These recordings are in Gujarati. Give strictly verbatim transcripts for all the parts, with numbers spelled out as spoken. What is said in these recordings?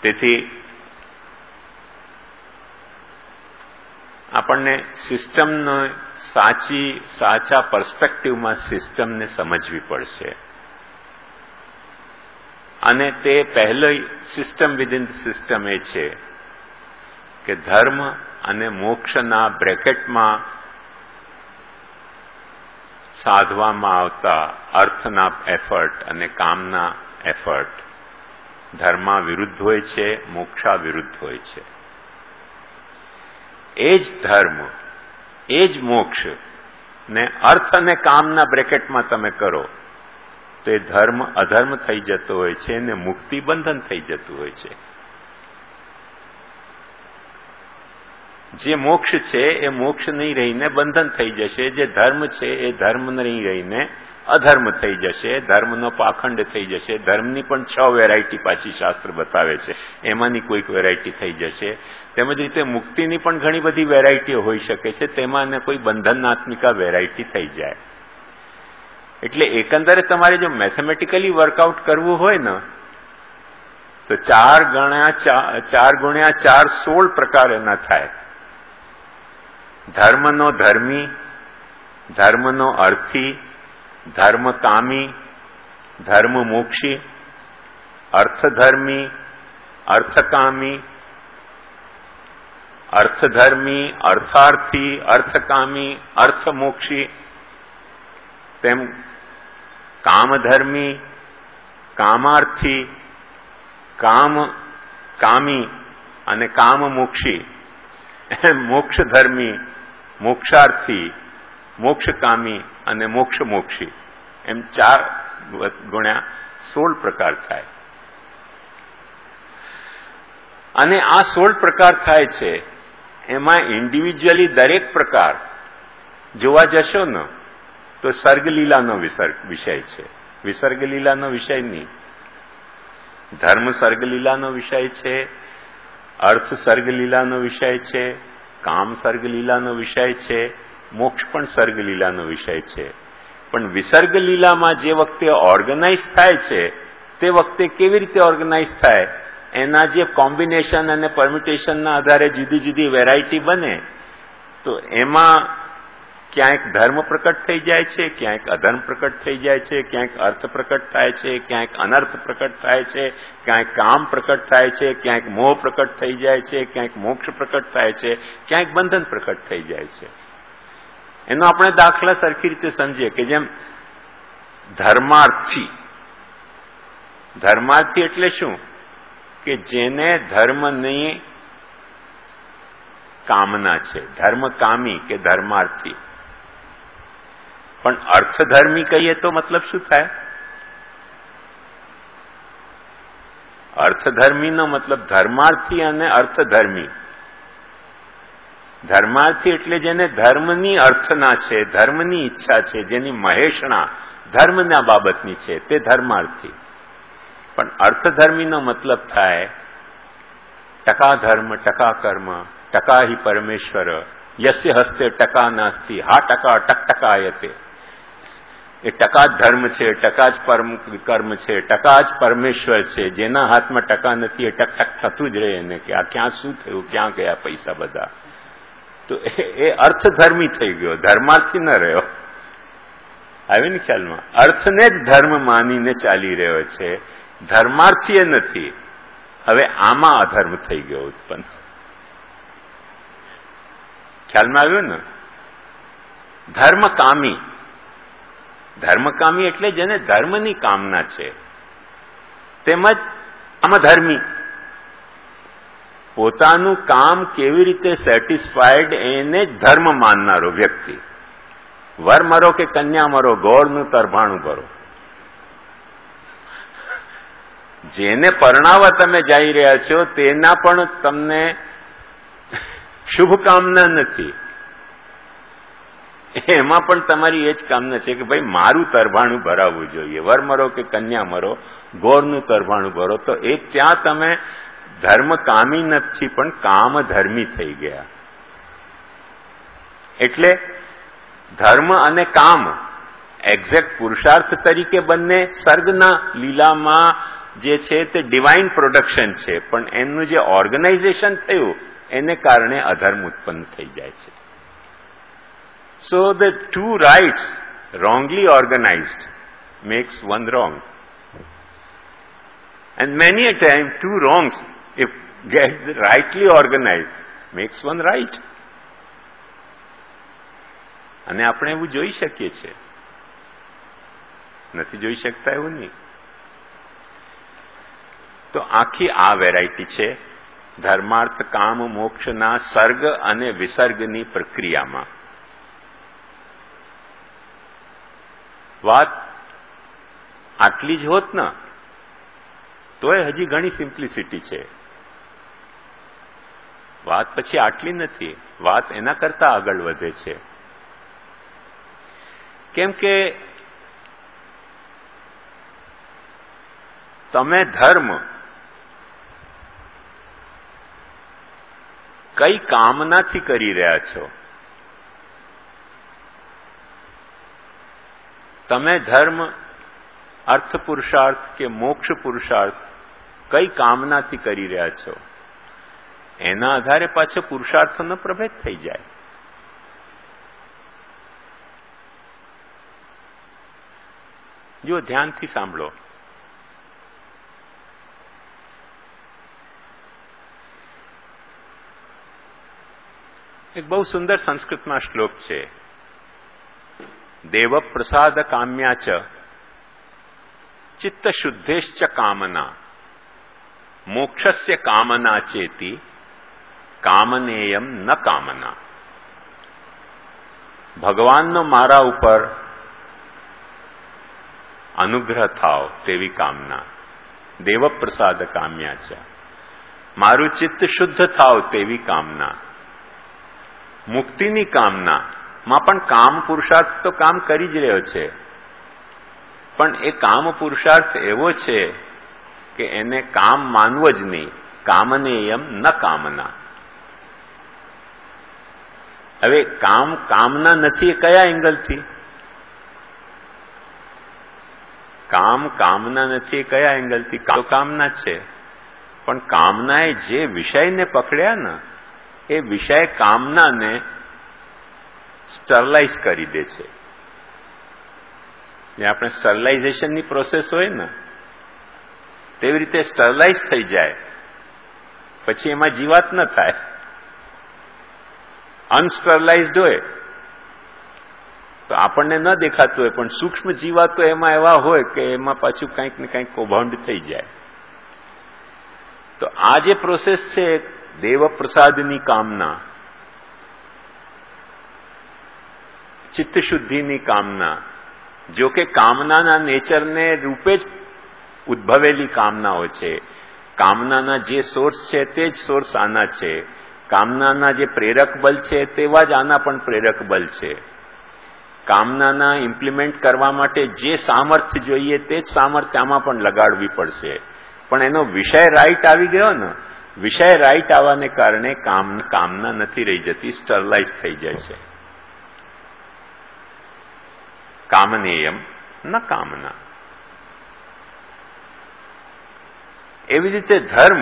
તેથી આપણને સિસ્ટમનો સાચી સાચા પર્સ્પેક્ટિવમાં સિસ્ટમને સમજવી પડશે. અને તે પહેલો સિસ્ટમ વિધિન સિસ્ટમ એ છે કે ધર્મ અને મોક્ષના બ્રેકેટમાં સાધવામાં આવતા અર્થના એફર્ટ અને કામના એફર્ટ ધર્મા વિરુદ્ધ હોય છે, મોક્ષા વિરુદ્ધ હોય છે. એ જ ધર્મ, એ જ મોક્ષ ને અર્થ અને કામના બ્રેકેટમાં તમે કરો તો એ ધર્મ અધર્મ થઈ જતો હોય છે ને મુક્તિ બંધન થઈ જતું હોય છે. જે મોક્ષ છે એ મોક્ષ નહીં રહીને બંધન થઈ જશે, જે ધર્મ છે એ ધર્મ નહીં રહીને અધર્મ થઈ જશે, ધર્મનો પાખંડ થઈ જશે. ધર્મની પણ છ વેરાયટી પાછી શાસ્ત્ર બતાવે છે, એમાંની કોઈક વેરાયટી થઈ જશે. તેમજ રીતે મુક્તિની પણ ઘણી બધી વેરાયટીઓ હોઈ શકે છે, તેમાં કોઈ બંધનાત્મિકા વેરાયટી થઈ જાય. એટલે એકંદરે તમારે જો મેથેમેટિકલી વર્કઆઉટ કરવું હોય ને તો ચાર ગણ્યા ચાર ગુણ્યા ચાર સોળ પ્રકાર એના થાય. ધર્મનો ધર્મી, ધર્મનો અર્થી, ધર્મકામી, ધર્મમોક્ષી, અર્થધર્મી, અર્થકામી, અર્થધર્મી, અર્થાર્થી, અર્થકામી, અર્થમોક્ષી, તેમ કામધર્મી, કામાર્થી, કામ કામી અને કામમોક્ષી, મોક્ષધર્મી, મોક્ષાર્થી, મોક્ષકામી અને મોક્ષમોક્ષી, એમ ચાર ગુણ્યા સોળ પ્રકાર થાય. અને આ સોળ પ્રકાર થાય છે એમાં ઇન્ડિવિજ્યુઅલી દરેક પ્રકાર જોવા જશો ને તો સર્ગલીલાનો વિષય છે, વિસર્ગલીલાનો વિષય નહીં. ધર્મ સર્ગલીલાનો વિષય છે, અર્થ સર્ગલીલાનો વિષય છે, કામ સર્ગલીલાનો વિષય છે, મોક્ષ પણ સર્ગલીલાનો વિષય છે. પણ વિસર્ગલીલામાં જે વખતે ઓર્ગેનાઇઝ થાય છે તે વખતે કેવી રીતે ઓર્ગેનાઇઝ થાય, એના જે કોમ્બિનેશન અને પરમ્યુટેશનના આધારે જુદી જુદી વેરાયટી બને તો એમાં ક્યાંક ધર્મ પ્રકટ થઈ જાય છે, ક્યાંક અધર્મ પ્રકટ થઈ જાય છે, ક્યાંક અર્થ પ્રકટ થાય છે, ક્યાંક અનર્થ પ્રકટ થાય છે, ક્યાંક કામ પ્રકટ થાય છે, ક્યાંક મોહ પ્રકટ થઈ જાય છે, ક્યાંક મોક્ષ પ્રકટ થાય છે, ક્યાંક બંધન પ્રકટ થઈ જાય છે. એનો આપણે દાખલા સરખી રીતે સમજીએ કે જેમ ધર્માર્થી, ધર્માર્થી એટલે શું કે જેને ધર્મની કામના છે, ધર્મકામી કે ધર્માર્થી. પણ અર્થધર્મી કહીએ તો મતલબ શું થાય? અર્થધર્મીનો મતલબ ધર્માર્થી અને અર્થધર્મી. ધર્માર્થી એટલે જેને ધર્મની અર્થના છે, ધર્મની ઈચ્છા છે, જેની મહેષણા ધર્મના બાબતની છે, તે ધર્માર્થી. પણ અર્થધર્મીનો મતલબ થાય ટકા ધર્મ, ટકા કર્મ, ટકા હિ પરમેશ્વર, યસ્ય હસ્તે ટકા નાસ્તિ, હા ટકા ટક ટકાયતે. એ ટકા જ ધર્મ છે, ટકા જ પરમ કર્મ છે, ટકા જ પરમેશ્વર છે. જેના હાથમાં ટકા નથી એ ટક ટક થતું જ રહે એને કે આ ક્યાં શું થયું, ક્યાં ગયા પૈસા બધા. તો એ અર્થધર્મી થઈ ગયો, ધર્માર્થી ન રહ્યો. આવે ને ખ્યાલમાં? અર્થને જ ધર્મ માનીને ચાલી રહ્યો છે, ધર્માર્થી એ નથી. હવે આમાં અધર્મ થઈ ગયો ઉત્પન્ન. ખ્યાલમાં આવ્યું ને? ધર્મકામી, ધર્મકામી એટલે જેને ધર્મની કામના છે, તેમજ આમધર્મી, પોતાનું કામ કેવી રીતે સેટિસ્ફાઈડ એને જ ધર્મ માનનારો વ્યક્તિ. વર મરો કે કન્યા મરો, ગોળનું તરભાણું ભરો. જેને પરણાવવા તમે જઈ રહ્યા છો તેના પણ તમને શુભકામના નથી, એમાં પણ તમારી એ જ કામના છે કે ભાઈ મારું તરભાણું ભરાવવું જોઈએ. વર મરો કે કન્યા મરો, ગોળનું તરભાણું ભરો. તો એ ત્યાં તમે ધર્મ કામી નથી પણ કામ ધર્મી થઈ ગયા. એટલે ધર્મ અને કામ એક્ઝેક્ટ પુરુષાર્થ તરીકે બંને સર્ગના લીલામાં જે છે તે ડિવાઇન પ્રોડક્શન છે, પણ એમનું જે ઓર્ગેનાઇઝેશન થયું એને કારણે અધર્મ ઉત્પન્ન થઈ જાય છે. So the two rights wrongly organized makes one wrong, and many a time two wrongs if get rightly organized makes one right. અને આપણે એવું જોઈ શકીએ છીએ, નથી જોઈ શકતા એવું નહીં. તો આખી આ વેરાયટી છે ધર્માર્થ કામ મોક્ષના સર્ગ અને વિસર્ગની પ્રક્રિયામાં. વાત આટલી જ હોત ને તોય હજી ઘણી સિમ્પ્લિસિટી છે. વાત પછી આટલી નથી, વાત એના કરતા આગળ વધે છે. કેમ કે તમે ધર્મ કઈ કામનાથી કરી રહ્યા છો? તમે ધર્મ અર્થ પુરુષાર્થ કે મોક્ષ પુરુષાર્થ કઈ કામનાથી કરી રહ્યા છો? એના આધારે પાછો પુરુષાર્થનો પ્રભેદ થઈ જાય. જો ધ્યાનથી સાંભળો. એક બહુ સુંદર સંસ્કૃતમાં શ્લોક છે. દેવ પ્રસાદ કામ્યા ચ ચિત્ત શુદ્ધેશ્ચ કામના મોક્ષસ્ય કામના ચેતી કામનેયમ ન કામના. ભગવાનનો મારા ઉપર અનુગ્રહ થાવ તેવી કામના. દેવ પ્રસાદ કામ્યા છે. મારું ચિત્ત શુદ્ધ થાવ તેવી કામના. મુક્તિની કામના માં પણ કામ પુરુષાર્થ તો કામ કરી જ રહ્યો છે, પણ એ કામ પુરુષાર્થ એવો છે કે એને કામ માનવો જ નહીં. કામનેયમ ન કામના. હવે કામ કામના નથી એ કયા એંગલથી? કામ કામના નથી એ કયા એંગલથી? તો કામના છે, પણ કામનાએ જે વિષયને પકડ્યા ને એ વિષય કામનાને સ્ટરલાઇઝ કરી દે છે. જે આપણે સ્ટરલાઇઝેશનની પ્રોસેસ હોય ને તેવી રીતે સ્ટરલાઇઝ થઈ જાય, પછી એમાં જીવાત ન થાય. અનસ્ટરલાઇઝડ હોય તો આપણને ન દેખાતું હોય, પણ સૂક્ષ્મ જીવાતો એમાં એવા હોય કે એમાં પાછું કંઈક ને કંઈક કૌભાંડ થઈ જાય. તો આ જે પ્રોસેસ છે દેવ પ્રસાદની કામના, ચિત્તશુદ્ધિની કામના, જો કે કામનાના નેચરને રૂપે જ ઉદ્ભવેલી કામનાઓ છે. કામનાના જે સોર્સ છે તે જ સોર્સ આના છે. કામનાના જે પ્રેરક બલ છે તેવા જ આના પણ પ્રેરક બલ છે. કામનાના ઇમ્પ્લિમેન્ટ કરવા માટે જે સામર્થ્ય જોઈએ તે જ સામર્થ્ય આમાં પણ લગાડવી પડશે. પણ એનો વિષય રાઈટ આવી ગયો ને, વિષય રાઈટ આવવાને કારણે કામ કામના નથી રહી જતી, સ્ટરલાઇઝ થઈ જાય છે. કામનેયમ ન કામના. એવી રીતે ધર્મ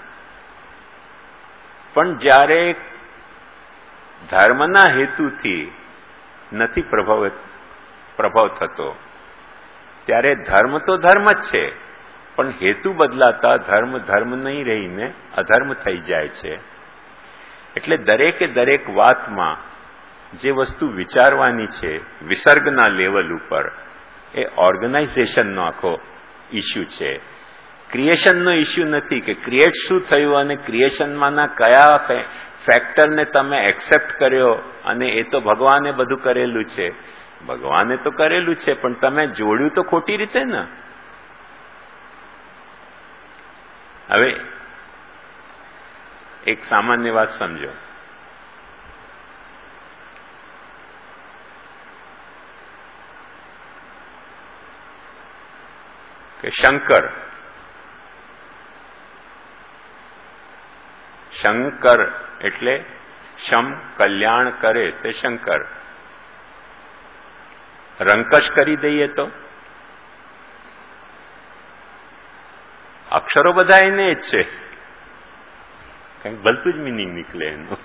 પણ જ્યારે ધર્મના હેતુથી નથી પ્રભાવ પ્રભાવ થતો ત્યારે ધર્મ તો ધર્મ જ છે, પણ હેતુ બદલાતા ધર્મ ધર્મ નહીં રહીને અધર્મ થઈ જાય છે. એટલે દરેકે દરેક વાતમાં જે વસ્તુ વિચારવાની છે વિસર્ગના લેવલ ઉપર, એ ઓર્ગેનાઇઝેશનનો આખો ઇસ્યુ છે. ક્રિએશનનો ઇસ્યુ નથી કે ક્રિએટ શું થયું અને ક્રિએશનમાંના કયા ફેક્ટરને તમે એક્સેપ્ટ કર્યો અને એ તો ભગવાને બધું કરેલું છે. ભગવાને તો કરેલું છે, પણ તમે જોડ્યું તો ખોટી રીતે ને. હવે એક સામાન્ય વાત સમજો. કે શંકર શંકર એટલે શમ કલ્યાણ કરે તે શંકર. રંકશ કરી દઈએ તો અક્ષરો બધા એને જ છે, કંઈક ભલતું જ મિનિંગ નીકળે એનું.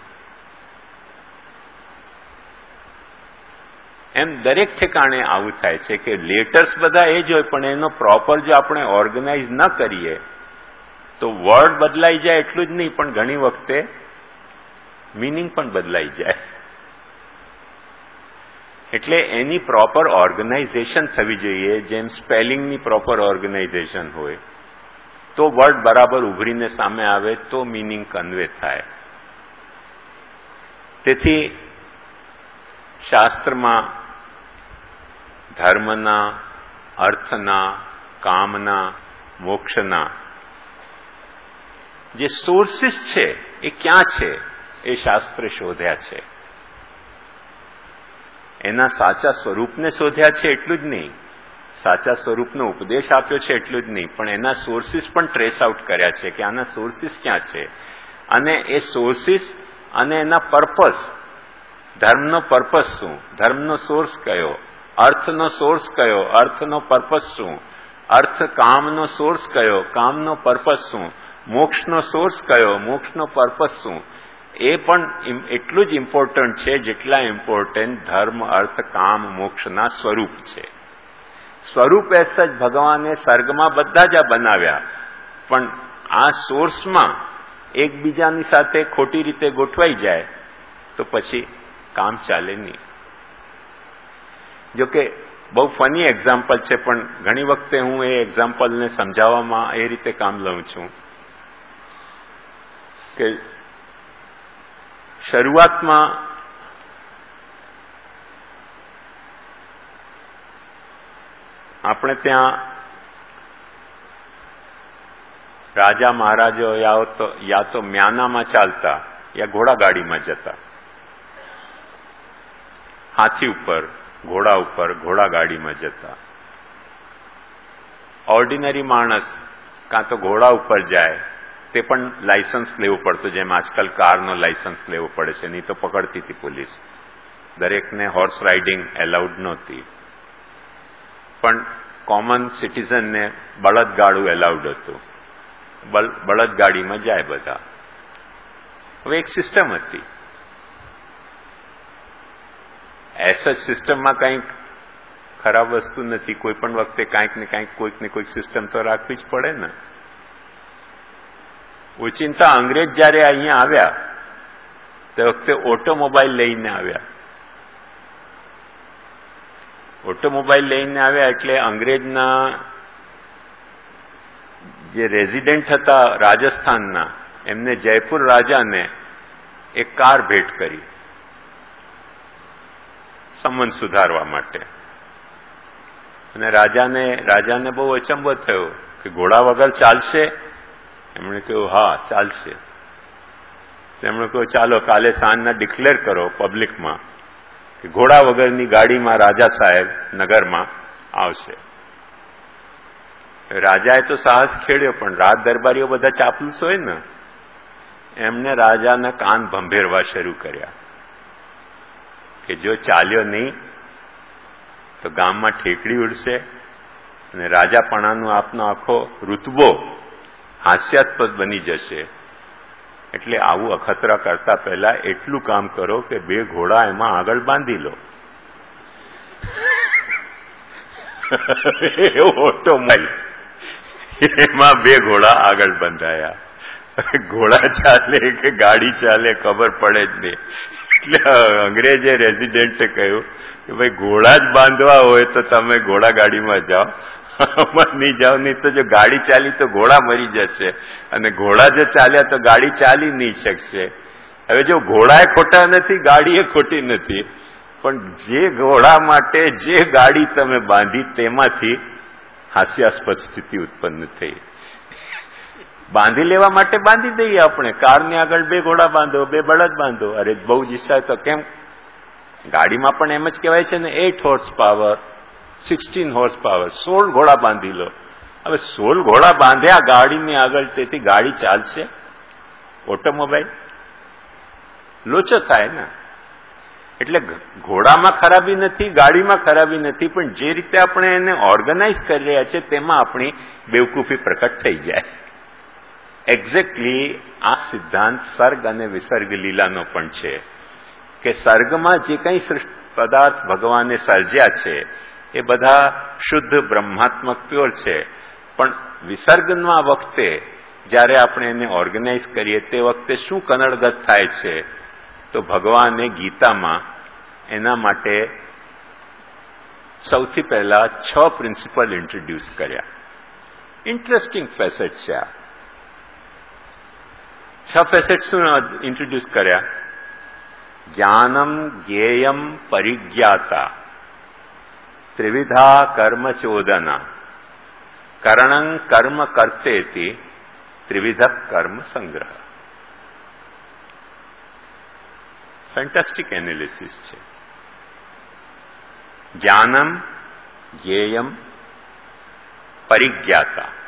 એમ દરેક ઠેકાણે આવું થાય છે કે લેટર્સ બધા એ જ હોય, પણ એનો પ્રોપર જો આપણે ઓર્ગેનાઇઝ ન કરીએ તો વર્ડ બદલાઈ જાય એટલું જ નહીં, પણ ઘણી વખતે મિનિંગ પણ બદલાઈ જાય. એટલે એની પ્રોપર ઓર્ગેનાઇઝેશન થવી જોઈએ. જેમ સ્પેલિંગની પ્રોપર ઓર્ગેનાઇઝેશન હોય તો વર્ડ બરાબર ઉભરીને સામે આવે તો મિનિંગ કન્વે થાય. તેથી શાસ્ત્રમાં ધર્મના, અર્થના, કામના, મોક્ષના જે સોર્સિસ છે એ ક્યાં છે એ શાસ્ત્રે શોધ્યા છે. એના સાચા સ્વરૂપને શોધ્યા છે એટલું જ નહીં, સાચા સ્વરૂપનો ઉપદેશ આપ્યો છે એટલું જ નહીં, પણ એના સોર્સિસ પણ ટ્રેસ આઉટ કર્યા છે કે આના સોર્સિસ ક્યાં છે. અને એ સોર્સિસ અને એના પર્પસ, ધર્મનો પર્પસ શું, ધર્મનો સોર્સ કયો, અર્થનો સોર્સ કયો, અર્થનો પર્પસ શું, અર્થ કામનો સોર્સ કયો, કામનો પર્પસ શું, મોક્ષનો સોર્સ કયો, મોક્ષનો પર્પસ શું, એ પણ એટલું જ ઇમ્પોર્ટન્ટ છે જેટલા ઇમ્પોર્ટન્ટ ધર્મ, અર્થ, કામ, મોક્ષના સ્વરૂપ છે. સ્વરૂપ એસ જ ભગવાને સર્ગમાં બધા જ આ બનાવ્યા, પણ આ સોર્સમાં એકબીજાની સાથે ખોટી રીતે ગોઠવાઈ જાય તો પછી કામ ચાલે નહીં. જોકે બહુ ફની એક્ઝામ્પલ છે, પણ ઘણી વખતે હું એ એક્ઝામ્પલને સમજાવવામાં એ રીતે કામ લઉં છું કે શરૂઆતમાં આપણે ત્યાં રાજા મહારાજો યા તો યા તો મ્યાનામાં ચાલતા યા ઘોડાગાડીમાં જતા, હાથી ઉપર, ઘોડા ઉપર, ઘોડાગાડીમાં જતા. ઓર્ડિનરી માણસ કાં તો ઘોડા ઉપર જાય, તે પણ લાયસન્સ લેવું પડતું, જેમ આજકાલ કારનો લાયસન્સ લેવું પડે છે, નહીં તો પકડતી હતી પોલીસ. દરેકને હોર્સ રાઇડિંગ એલાઉડ નહોતી, પણ કોમન સિટીઝનને બળદગાડું એલાઉડ હતું. બળદગાડીમાં જાય બધા. હવે એક સિસ્ટમ હતી. એસ જ સિસ્ટમમાં કંઈક ખરાબ વસ્તુ નથી, કોઈ પણ વખતે કાંઈક ને કાંઈક કોઈક ને કોઈક સિસ્ટમ તો રાખવી જ પડે ને. ઓચિંતા અંગ્રેજ જયારે અહીંયા આવ્યા તે વખતે ઓટોમોબાઈલ લઈને આવ્યા. ઓટોમોબાઈલ લઈને આવ્યા એટલે અંગ્રેજના જે રેઝિડેન્ટ હતા રાજસ્થાનના, એમને જયપુર રાજાને એક કાર ભેટ કરી સંબંધ સુધારવા માટે. અને રાજાને રાજાને બહુ અચંબો થયો કે ઘોડા વગર ચાલશે? એમણે કહ્યું હા ચાલશે. તેમણે કહ્યું ચાલો કાલે સાંજના ડિક્લેર કરો પબ્લિકમાં કે ઘોડા વગરની ગાડીમાં રાજા સાહેબ નગરમાં આવશે. રાજાએ તો સાહસ ખેડ્યો, પણ રાજ દરબારીઓ બધા ચાપલુસ હોય ને, એમને રાજાના કાન ભંભેરવા શરૂ કર્યા કે જો ચાલ્યો નહીં તો ગામમાં ઠેકડી ઉડશે અને રાજાપણાનો આપનો આખો ઋતબો હાસ્યાસ્પદ બની જશે. એટલે આવું અખતરા કરતા પહેલા એટલું કામ કરો કે બે ઘોડા એમાં આગળ બાંધી લો. ઓટોમોબાઈલ એમાં બે ઘોડા આગળ બંધાયા. ઘોડા ચાલે કે ગાડી ચાલે ખબર પડે જ નહીં. એટલે અંગ્રેજે રેઝિડેન્ટે કહ્યું કે ભાઈ ઘોડા જ બાંધવા હોય તો તમે ઘોડા ગાડીમાં જાઓ, નહીં જાઓ, નહીં તો જો ગાડી ચાલી તો ઘોડા મરી જશે, અને ઘોડા જો ચાલ્યા તો ગાડી ચાલી નહીં શકશે. હવે જો ઘોડા ખોટા નથી, ગાડી એ ખોટી નથી, પણ જે ઘોડા માટે જે ગાડી તમે બાંધી તેમાંથી હાસ્યાસ્પદ સ્થિતિ ઉત્પન્ન થઈ. બાંધી લેવા માટે બાંધી દઈએ આપણે, કારની આગળ બે ઘોડા બાંધો, બે બળદ બાંધો. અરે બહુ જ ઈચ્છા તો કેમ? ગાડીમાં પણ એમ જ કહેવાય છે ને, eight horsepower, sixteen horsepower, સોળ ઘોડા બાંધી લો. હવે સોળ ઘોડા બાંધ્યા ગાડીની આગળ, તેથી ગાડી ચાલશે? ઓટોમોબાઈલ લોચો થાય ને. એટલે ઘોડામાં ખરાબી નથી, ગાડીમાં ખરાબી નથી, પણ જે રીતે આપણે એને ઓર્ગેનાઇઝ કરી રહ્યા છે તેમાં આપણી બેવકૂફી પ્રકટ થઈ જાય. એક્ઝેક્ટલી આ સિદ્ધાંત સર્ગ અને વિસર્ગ લીલાનો પણ છે કે સર્ગમાં જે કંઈ પદાર્થ ભગવાને સર્જ્યા છે એ બધા શુદ્ધ બ્રહ્માત્મક પ્યોર છે, પણ વિસર્ગના વખતે જ્યારે આપણે એને ઓર્ગેનાઇઝ કરીએ તે વખતે શું કનડગત થાય છે, તો ભગવાને ગીતામાં એના માટે સૌથી પહેલા છ પ્રિન્સિપલ ઇન્ટ્રોડ્યુસ કર્યા. ઇન્ટરેસ્ટિંગ ફેસેટ છે આ. છ ફેસેટ શું ઇન્ટ્રોડ્યુસ કર્યા? જ્ઞાનમ જ્ઞેયમ પરિજ્ઞાતા, ત્રિવિધા કર્મચોદના, કરણં કર્મ કર્તેતિ, ત્રિવિધ કર્મ સંગ્રહ. ફેન્ટાસ્ટિક એનાલિસિસ છે. જ્ઞાનમ જ્ઞેયમ પરિજ્ઞાતા,